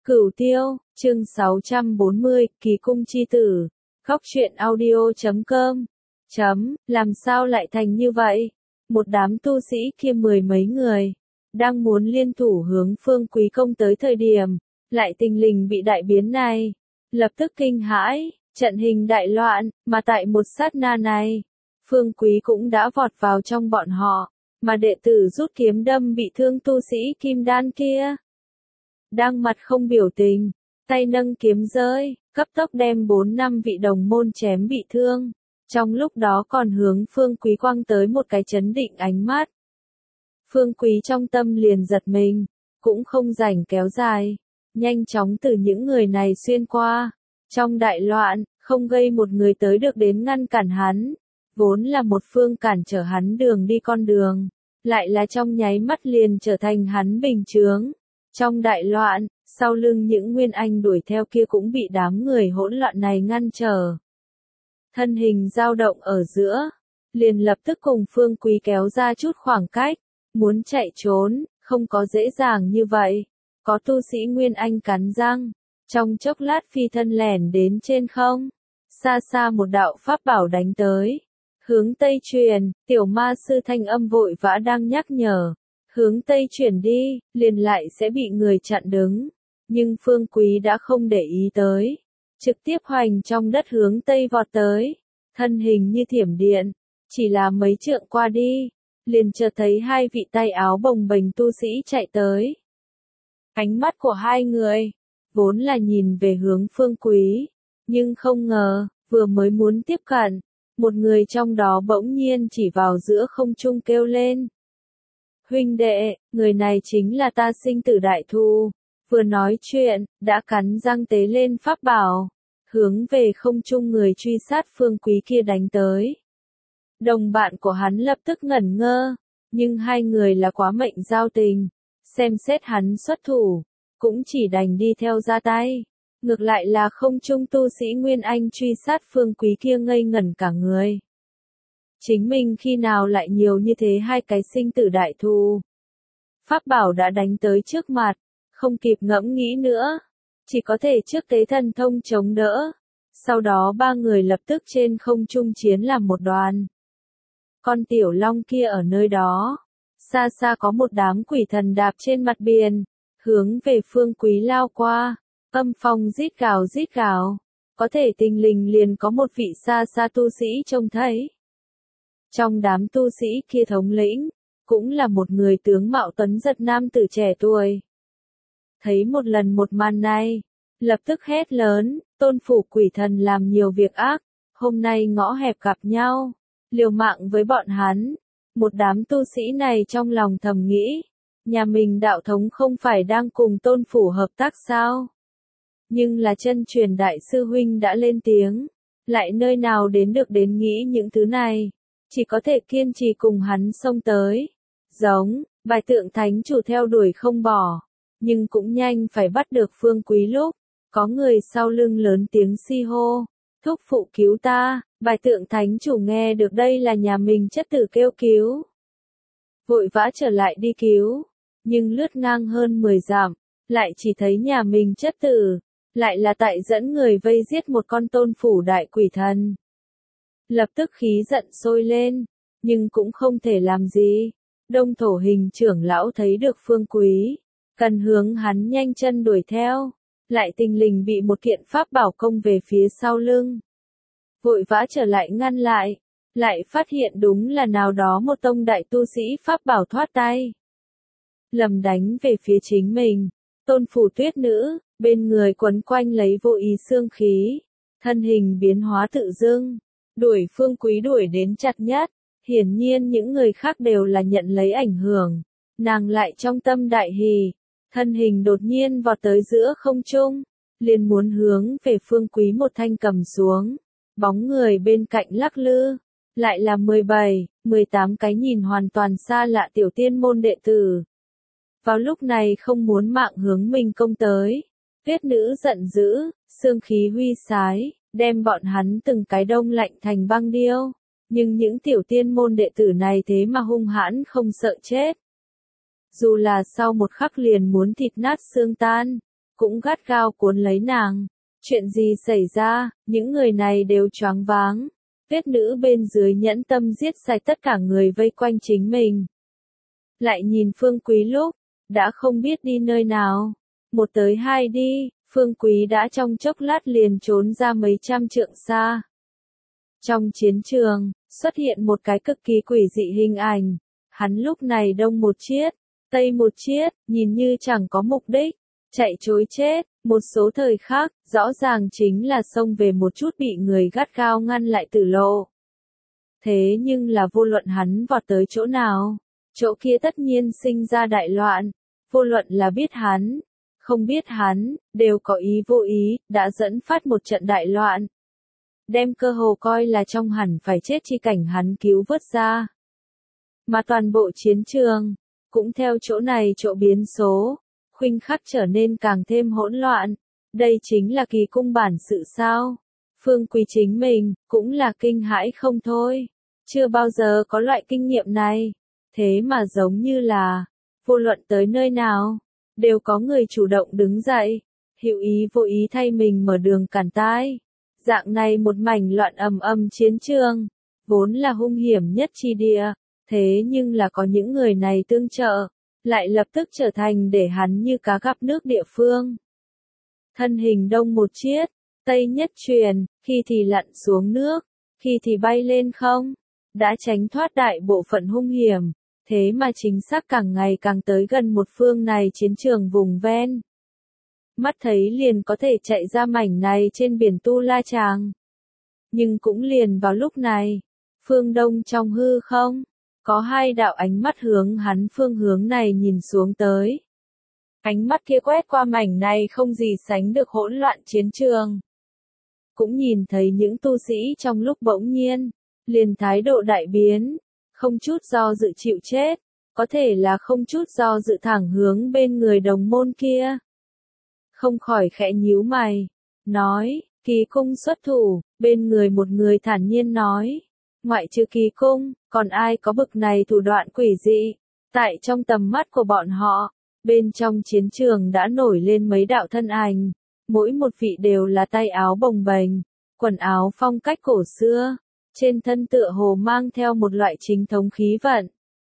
Cửu Tiêu, chương 640, Kỳ Cung Chi Tử, Khóc Chuyện Audio.com. Làm sao lại thành như vậy? Một đám tu sĩ kia mười mấy người, đang muốn liên thủ hướng Phương Quý công tới thời điểm, lại tình lình bị đại biến này. Lập tức kinh hãi, trận hình đại loạn, mà tại một sát na này, Phương Quý cũng đã vọt vào trong bọn họ, mà đệ tử rút kiếm đâm bị thương tu sĩ kim đan kia. Đang mặt không biểu tình, tay nâng kiếm rơi, cấp tốc đem 4-5 vị đồng môn chém bị thương. Trong lúc đó còn hướng Phương Quý quăng tới một cái chấn định ánh mắt. Phương Quý trong tâm liền giật mình, cũng không rảnh kéo dài, nhanh chóng từ những người này xuyên qua. Trong đại loạn, không gây một người tới được đến ngăn cản hắn, vốn là một phương cản trở hắn đường đi con đường, lại là trong nháy mắt liền trở thành hắn bình chướng. Trong đại loạn, sau lưng những nguyên anh đuổi theo kia cũng bị đám người hỗn loạn này ngăn trở. Thân hình dao động ở giữa, liền lập tức cùng Phương Quý kéo ra chút khoảng cách, muốn chạy trốn, không có dễ dàng như vậy. Có tu sĩ nguyên anh cắn răng, trong chốc lát phi thân lẻn đến trên không, xa xa một đạo pháp bảo đánh tới. Hướng Tây truyền, tiểu ma sư thanh âm vội vã đang nhắc nhở. Hướng Tây chuyển đi, liền lại sẽ bị người chặn đứng. Nhưng Phương Quý đã không để ý tới. Trực tiếp hoành trong đất hướng Tây vọt tới. Thân hình như thiểm điện. Chỉ là mấy trượng qua đi. Liền chợt thấy hai vị tay áo bồng bềnh tu sĩ chạy tới. Ánh mắt của hai người, vốn là nhìn về hướng Phương Quý. Nhưng không ngờ, vừa mới muốn tiếp cận. Một người trong đó bỗng nhiên chỉ vào giữa không trung kêu lên. Huynh đệ, người này chính là ta sinh tử đại thù. Vừa nói chuyện, đã cắn răng tế lên pháp bảo, hướng về không trung người truy sát Phương Quý kia đánh tới. Đồng bạn của hắn lập tức ngẩn ngơ, nhưng hai người là quá mệnh giao tình, xem xét hắn xuất thủ, cũng chỉ đành đi theo ra tay. Ngược lại là không trung tu sĩ Nguyên Anh truy sát Phương Quý kia ngây ngẩn cả người. Chính mình khi nào lại nhiều như thế hai cái sinh tử đại thù. Pháp bảo đã đánh tới trước mặt, không kịp ngẫm nghĩ nữa, chỉ có thể trước tế thần thông chống đỡ. Sau đó ba người lập tức trên không trung chiến làm một đoàn. Con tiểu long kia ở nơi đó, xa xa có một đám quỷ thần đạp trên mặt biển, hướng về Phương Quý lao qua, âm phong rít gào, có thể tình lình liền có một vị xa xa tu sĩ trông thấy. Trong đám tu sĩ kia thống lĩnh, cũng là một người tướng mạo tuấn giật nam tử trẻ tuổi. Thấy một lần một màn này, lập tức hét lớn, tôn phủ quỷ thần làm nhiều việc ác, hôm nay ngõ hẹp gặp nhau, liều mạng với bọn hắn. Một đám tu sĩ này trong lòng thầm nghĩ, nhà mình đạo thống không phải đang cùng tôn phủ hợp tác sao? Nhưng là chân truyền đại sư huynh đã lên tiếng, lại nơi nào đến được đến nghĩ những thứ này. Chỉ có thể kiên trì cùng hắn xông tới. Giống, bài tượng thánh chủ theo đuổi không bỏ. Nhưng cũng nhanh phải bắt được Phương Quý lúc. Có người sau lưng lớn tiếng si hô. Thúc phụ cứu ta, bài tượng thánh chủ nghe được đây là nhà mình chất tử kêu cứu. Vội vã trở lại đi cứu. Nhưng lướt ngang hơn 10 dặm, lại chỉ thấy nhà mình chất tử. Lại là tại dẫn người vây giết một con tôn phủ đại quỷ thần. Lập tức khí giận sôi lên, nhưng cũng không thể làm gì. Đông Thổ Hình trưởng lão thấy được Phương Quý, cần hướng hắn nhanh chân đuổi theo, lại tình lình bị một kiện pháp bảo công về phía sau lưng. Vội vã trở lại ngăn lại phát hiện đúng là nào đó một tông đại tu sĩ pháp bảo thoát tay. Lầm đánh về phía chính mình, tôn phủ tuyết nữ, bên người quấn quanh lấy vô ý xương khí, thân hình biến hóa tự dưng. Đuổi Phương Quý đuổi đến chặt nhất, hiển nhiên những người khác đều là nhận lấy ảnh hưởng. Nàng lại trong tâm đại hỉ, thân hình đột nhiên vọt tới giữa không trung, liền muốn hướng về Phương Quý một thanh cầm xuống. Bóng người bên cạnh lắc lư, lại là 17, 18 cái nhìn hoàn toàn xa lạ tiểu tiên môn đệ tử. Vào lúc này không muốn mạng hướng mình công tới, tuyết nữ giận dữ, xương khí huy sái. Đem bọn hắn từng cái đông lạnh thành băng điêu, nhưng những tiểu tiên môn đệ tử này thế mà hung hãn không sợ chết. Dù là sau một khắc liền muốn thịt nát xương tan, cũng gắt gao cuốn lấy nàng. Chuyện gì xảy ra, những người này đều choáng váng. Tuyết nữ bên dưới nhẫn tâm giết sạch tất cả người vây quanh chính mình. Lại nhìn Phương Quý lúc, đã không biết đi nơi nào. Một tới hai đi, Phương Quý đã trong chốc lát liền trốn ra mấy trăm trượng xa. Trong chiến trường, xuất hiện một cái cực kỳ quỷ dị hình ảnh. Hắn lúc này đông một chiết, tây một chiết, nhìn như chẳng có mục đích, chạy trối chết. Một số thời khác, rõ ràng chính là xông về một chút bị người gắt gao ngăn lại tử lộ. Thế nhưng là vô luận hắn vọt tới chỗ nào, chỗ kia tất nhiên sinh ra đại loạn. Vô luận là biết hắn, không biết hắn, đều có ý vô ý, đã dẫn phát một trận đại loạn. Đem cơ hồ coi là trong hẳn phải chết chi cảnh hắn cứu vớt ra. Mà toàn bộ chiến trường, cũng theo chỗ này chỗ biến số, khuynh khắc trở nên càng thêm hỗn loạn. Đây chính là kỳ cung bản sự sao? Phương Quý chính mình, cũng là kinh hãi không thôi. Chưa bao giờ có loại kinh nghiệm này. Thế mà giống như là, vô luận tới nơi nào, đều có người chủ động đứng dậy, hữu ý vô ý thay mình mở đường cản tai. Dạng này một mảnh loạn ầm ầm chiến trường, vốn là hung hiểm nhất chi địa, thế nhưng là có những người này tương trợ, lại lập tức trở thành để hắn như cá gặp nước địa phương. Thân hình đông một chiết, tây nhất truyền, khi thì lặn xuống nước, khi thì bay lên không, đã tránh thoát đại bộ phận hung hiểm, thế mà chính xác càng ngày càng tới gần một phương này chiến trường vùng ven. Mắt thấy liền có thể chạy ra mảnh này trên biển Tu La Tràng. Nhưng cũng liền vào lúc này, phương đông trong hư không, có hai đạo ánh mắt hướng hắn phương hướng này nhìn xuống tới. Ánh mắt kia quét qua mảnh này không gì sánh được hỗn loạn chiến trường. Cũng nhìn thấy những tu sĩ trong lúc bỗng nhiên, liền thái độ đại biến, không chút do dự chịu chết, có thể là không chút do dự thẳng hướng bên người đồng môn kia. Không khỏi khẽ nhíu mày, nói, Kỳ Cung xuất thủ, bên người một người thản nhiên nói, ngoại trừ Kỳ Cung, còn ai có bực này thủ đoạn quỷ dị. Tại trong tầm mắt của bọn họ, bên trong chiến trường đã nổi lên mấy đạo thân ảnh, mỗi một vị đều là tay áo bồng bềnh, quần áo phong cách cổ xưa, trên thân tựa hồ mang theo một loại chính thống khí vận.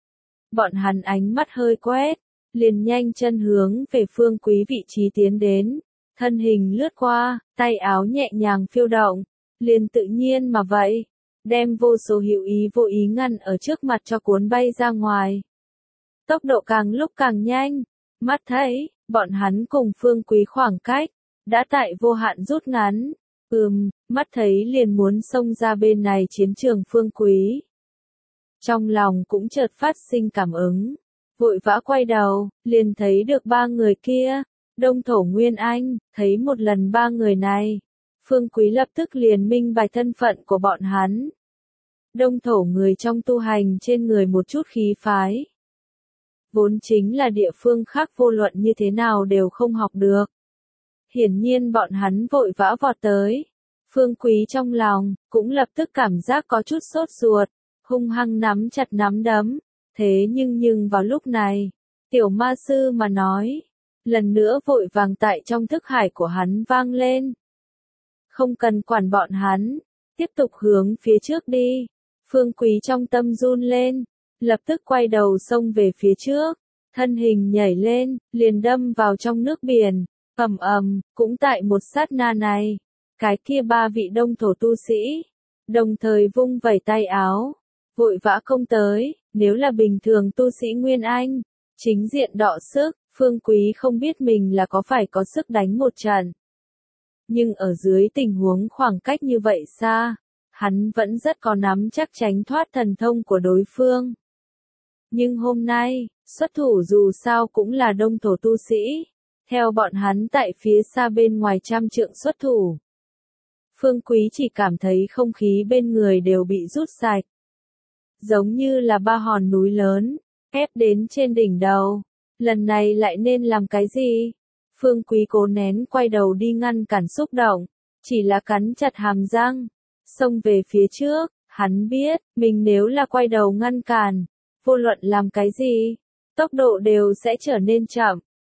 Bọn hắn ánh mắt hơi quét, liền nhanh chân hướng về Phương Quý vị trí tiến đến, thân hình lướt qua, tay áo nhẹ nhàng phiêu động, liền tự nhiên mà vậy, đem vô số hữu ý vô ý ngăn ở trước mặt cho cuốn bay ra ngoài. Tốc độ càng lúc càng nhanh, mắt thấy, bọn hắn cùng Phương Quý khoảng cách, đã tại vô hạn rút ngắn, mắt thấy liền muốn xông ra bên này chiến trường Phương Quý. Trong lòng cũng chợt phát sinh cảm ứng, vội vã quay đầu, liền thấy được ba người kia, Đông Thổ Nguyên Anh, thấy một lần ba người này, Phương Quý lập tức liền minh bạch thân phận của bọn hắn. Đông Thổ người trong tu hành trên người một chút khí phái, vốn chính là địa phương khác vô luận như thế nào đều không học được. Hiển nhiên bọn hắn vội vã vọt tới, Phương Quý trong lòng, cũng lập tức cảm giác có chút sốt ruột, hung hăng nắm chặt nắm đấm, thế nhưng vào lúc này, tiểu ma sư mà nói, lần nữa vội vàng tại trong thức hải của hắn vang lên. Không cần quản bọn hắn, tiếp tục hướng phía trước đi. Phương Quý trong tâm run lên, lập tức quay đầu xông về phía trước, thân hình nhảy lên, liền đâm vào trong nước biển, cũng tại một sát na này, cái kia ba vị Đông Thổ tu sĩ, đồng thời vung vẩy tay áo, vội vã công tới, nếu là bình thường tu sĩ Nguyên Anh, chính diện đọ sức, Phương Quý không biết mình là có phải có sức đánh một trận. Nhưng ở dưới tình huống khoảng cách như vậy xa, hắn vẫn rất có nắm chắc tránh thoát thần thông của đối phương. Nhưng hôm nay, xuất thủ dù sao cũng là Đông Thổ tu sĩ, theo bọn hắn tại phía xa bên ngoài trăm trượng xuất thủ. Phương Quý chỉ cảm thấy không khí bên người đều bị rút sạch. Giống như là ba hòn núi lớn, ép đến trên đỉnh đầu. Lần này lại nên làm cái gì? Phương Quý cố nén quay đầu đi ngăn cản xúc động, chỉ là cắn chặt hàm răng, xông về phía trước, hắn biết, mình nếu là quay đầu ngăn cản, vô luận làm cái gì, tốc độ đều sẽ trở nên chậm,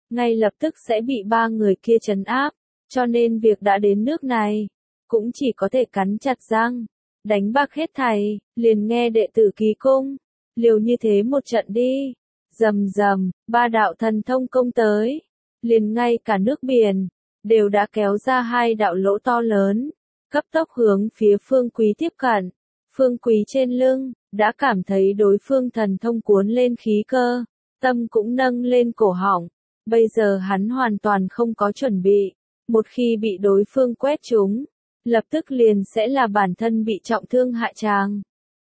ngay lập tức sẽ bị ba người kia trấn áp, cho nên việc đã đến nước này, cũng chỉ có thể cắn chặt răng, đánh bạc hết thảy, liền nghe đệ tử Kỳ Cung, liều như thế một trận đi. Rầm rầm, ba đạo thần thông công tới, liền ngay cả nước biển, đều đã kéo ra hai đạo lỗ to lớn, cấp tốc hướng phía Phương Quý tiếp cận. Phương Quý trên lưng, đã cảm thấy đối phương thần thông cuốn lên khí cơ, tâm cũng nâng lên cổ họng, bây giờ hắn hoàn toàn không có chuẩn bị, một khi bị đối phương quét trúng, lập tức liền sẽ là bản thân bị trọng thương hại chàng.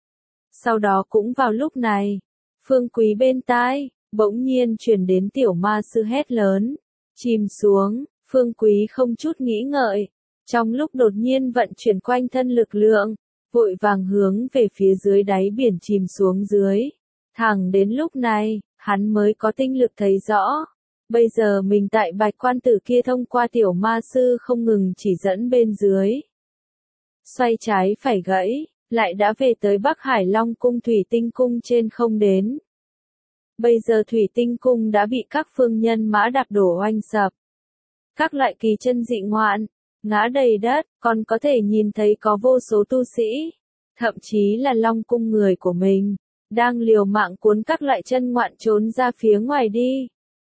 Sau đó cũng vào lúc này, Phương Quý bên tai, bỗng nhiên truyền đến tiểu ma sư hét lớn, chìm xuống, Phương Quý không chút nghĩ ngợi, trong lúc đột nhiên vận chuyển quanh thân lực lượng, vội vàng hướng về phía dưới đáy biển chìm xuống dưới. Thẳng đến lúc này, hắn mới có tinh lực thấy rõ. Bây giờ mình tại Bạch Quan Tử kia thông qua tiểu ma sư không ngừng chỉ dẫn bên dưới. Xoay trái phải gãy, lại đã về tới Bắc Hải Long Cung Thủy Tinh Cung trên không đến. Bây giờ Thủy Tinh Cung đã bị các phương nhân mã đạp đổ oanh sập. Các loại kỳ chân dị ngoạn, ngã đầy đất, còn có thể nhìn thấy có vô số tu sĩ, thậm chí là Long Cung người của mình, đang liều mạng cuốn các loại chân ngoạn trốn ra phía ngoài đi.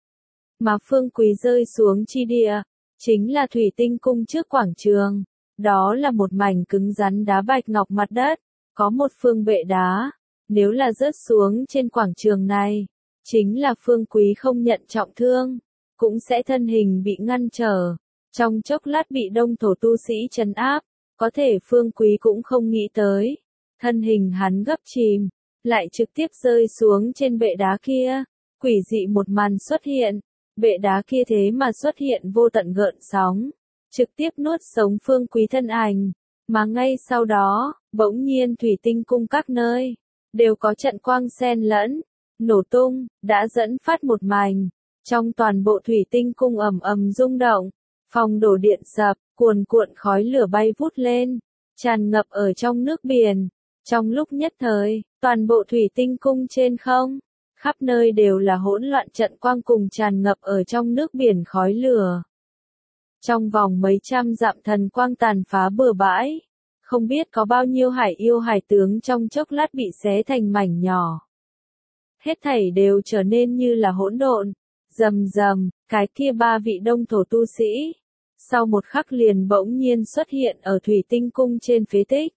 Mà Phương Quý rơi xuống chi địa, chính là Thủy Tinh Cung trước quảng trường, đó là một mảnh cứng rắn đá bạch ngọc mặt đất, có một phương bệ đá, nếu là rớt xuống trên quảng trường này, chính là Phương Quý không nhận trọng thương, cũng sẽ thân hình bị ngăn trở. Trong chốc lát bị đông thổ tu sĩ trấn áp, có thể Phương Quý cũng không nghĩ tới. Thân hình hắn gấp chìm, lại trực tiếp rơi xuống trên bệ đá kia. Quỷ dị một màn xuất hiện, bệ đá kia thế mà xuất hiện vô tận gợn sóng, trực tiếp nuốt sống Phương Quý thân ảnh. Mà ngay sau đó, bỗng nhiên Thủy Tinh Cung các nơi, đều có trận quang xen lẫn, nổ tung, đã dẫn phát một mảnh. Trong toàn bộ Thủy Tinh Cung ầm ầm rung động. Phòng đổ điện sập, cuồn cuộn khói lửa bay vút lên, tràn ngập ở trong nước biển. Trong lúc nhất thời, toàn bộ Thủy Tinh Cung trên không, khắp nơi đều là hỗn loạn trận quang cùng tràn ngập ở trong nước biển khói lửa. Trong vòng mấy trăm dặm thần quang tàn phá bừa bãi, không biết có bao nhiêu hải yêu hải tướng trong chốc lát bị xé thành mảnh nhỏ. Hết thảy đều trở nên như là hỗn độn, rầm rầm, cái kia ba vị đông thổ tu sĩ. Sau một khắc liền bỗng nhiên xuất hiện ở Thủy Tinh Cung trên phế tích.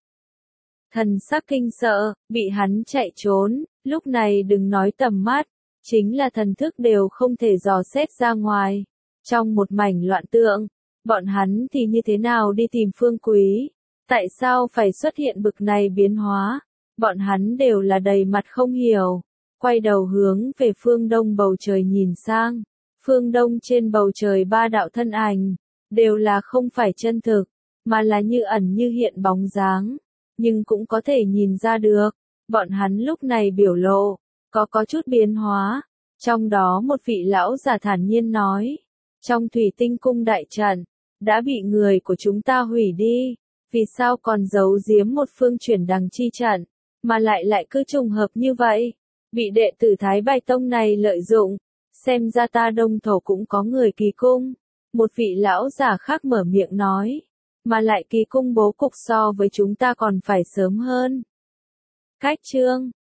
Thần sắc kinh sợ, bị hắn chạy trốn, lúc này đừng nói tầm mắt, chính là thần thức đều không thể dò xét ra ngoài. Trong một mảnh loạn tượng, bọn hắn thì như thế nào đi tìm Phương Quý? Tại sao phải xuất hiện bực này biến hóa? Bọn hắn đều là đầy mặt không hiểu. Quay đầu hướng về phương đông bầu trời nhìn sang. Phương đông trên bầu trời ba đạo thân ảnh, đều là không phải chân thực, mà là như ẩn như hiện bóng dáng. Nhưng cũng có thể nhìn ra được, bọn hắn lúc này biểu lộ, có chút biến hóa. Trong đó một vị lão giả thản nhiên nói, trong Thủy Tinh Cung đại trận, đã bị người của chúng ta hủy đi, vì sao còn giấu giếm một phương chuyển đằng chi trận, mà lại cứ trùng hợp như vậy, bị đệ tử Thái Bạch Tông này lợi dụng, xem ra ta đông thổ cũng có người Kỳ Cung. Một vị lão giả khác mở miệng nói, mà lại Kỳ Cung bố cục so với chúng ta còn phải sớm hơn. Cách chương